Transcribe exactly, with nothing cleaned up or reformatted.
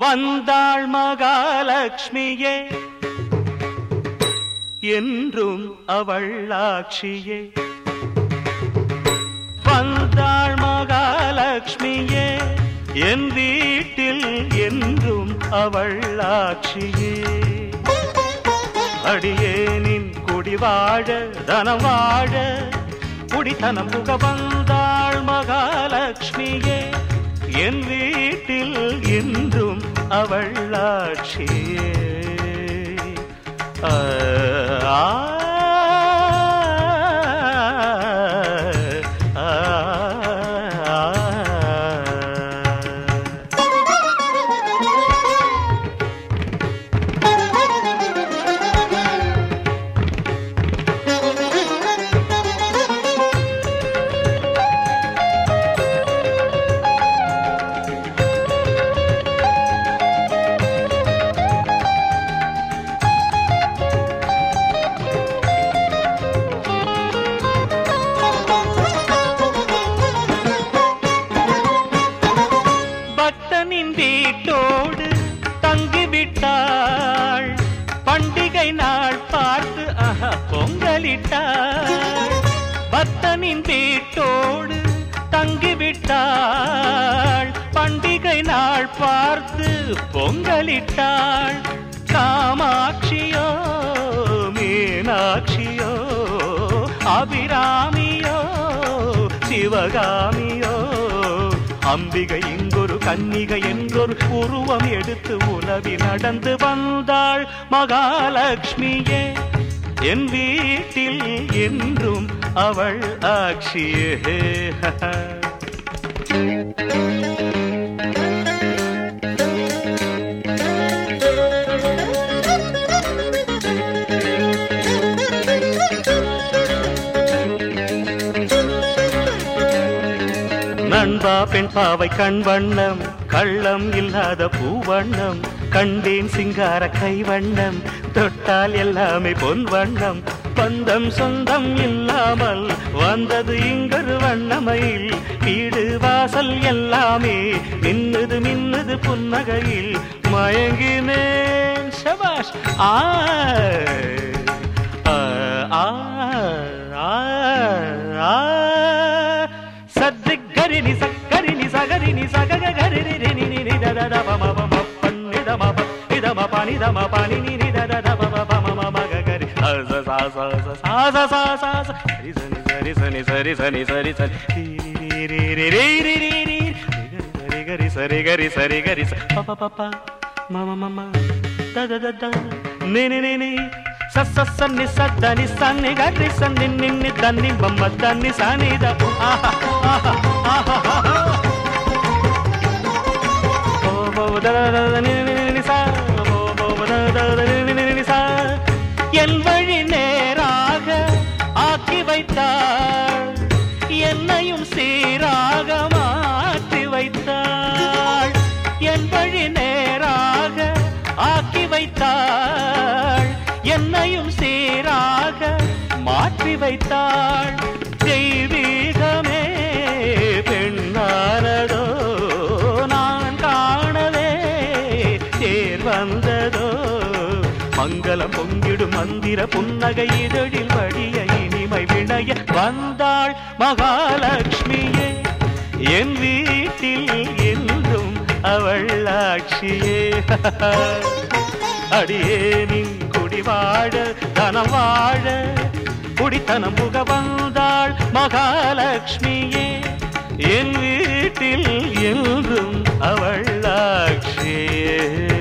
வந்தாள் மகாலட்சுமியே என்றும் அவள் ஆட்சியே. வந்தாள் மகாலட்சுமியே என் வீட்டில் என்றும் அவள் ஆட்சியே. அடியேனின் குடி வாழ தனம் வாழ குடித்தனம் புக வந்தாள் மகாலட்சுமியே என் வீட்டில் என்றும் அவள் ஆட்சியே. ஆ வீட்டோடு தங்கிவிட்டாள் பண்டிகை நாள் பார்த்து ஆஹா பொங்கலிட்டாள். பக்தனின் வீட்டோடு தங்கிவிட்டாள் பண்டிகை நாள் பார்த்து பொங்கலிட்டாள். காமாட்சியோ மீனாட்சியோ அபிராமியோ சிவகாமியோ அம்பிகை இங்கொரு கன்னிகை என்றொரு உருவம் எடுத்து உலவி நடந்து வந்தாள் மகாலட்சுமியே என் வீட்டில் என்றும் அவள் ஆட்சியே. நண்பா பெண் பாவை கண் வண்ணம் கள்ளம் இல்லாத பூவண்ணம் கண்டேன் சிங்கார கை வண்ணம் தொட்டால் எல்லாமே பொன் வண்ணம் பந்தம் சொந்தம் இல்லாமல் வந்தது இங்கொரு வண்ணமையில் வீடு வாசல் எல்லாமே மின்னுது மின்னுது புன்னகையில் மயங்கினேன் சபாஷ். ஆ ஆ ஆ சத்திகரினி சக்கரினி சகரினி சககரினி நினி ததத பம பம பன்னித மப இத ம பனித ம பனி நினி ததத பம பம மம ககரி ச ச ச ச ச ச ச சரி சரி சரி சரி சரி சரி சரி ரி ரி ரி ரி ரி ரி ரி கரி சரி கரி சரி கரி ச ப ப ப மம மம ததத த நி நி நி ச ச நி ச த நி ச நி க ரி ச நி நி நி த நி ப ம த நி ச நி த ஆஹா ஆஹா ஆஹா ஓ போ த த நி நி நி ச ஓ போ த த நி நி நி ச என் வழி நேராக ஆக்கி வைத்தாள் என்னையும் சீராக மாற்றி வைத்தாள். என் வழி நேராக ஆக்கி வைத்தாள் என்னையும் சீராக மாற்றி வைத்தாள். தெய்வீகமே பெண்ணானதோ நான் காணவே தேர் வந்ததோ மங்களம் பொங்கிடும் மந்திர புன்னகை இதழில் வடிய இனிமை விளைய வந்தாள் மகாலட்சுமியே என் வீட்டில் என்றும் அவள் ஆட்சியே. அடியேனின் குடி வாழ தனம் வாழ குடித்தனம் புக வந்தாள் மகாலட்சுமியே என் வீட்டில் என்றும் அவள் ஆட்சியே.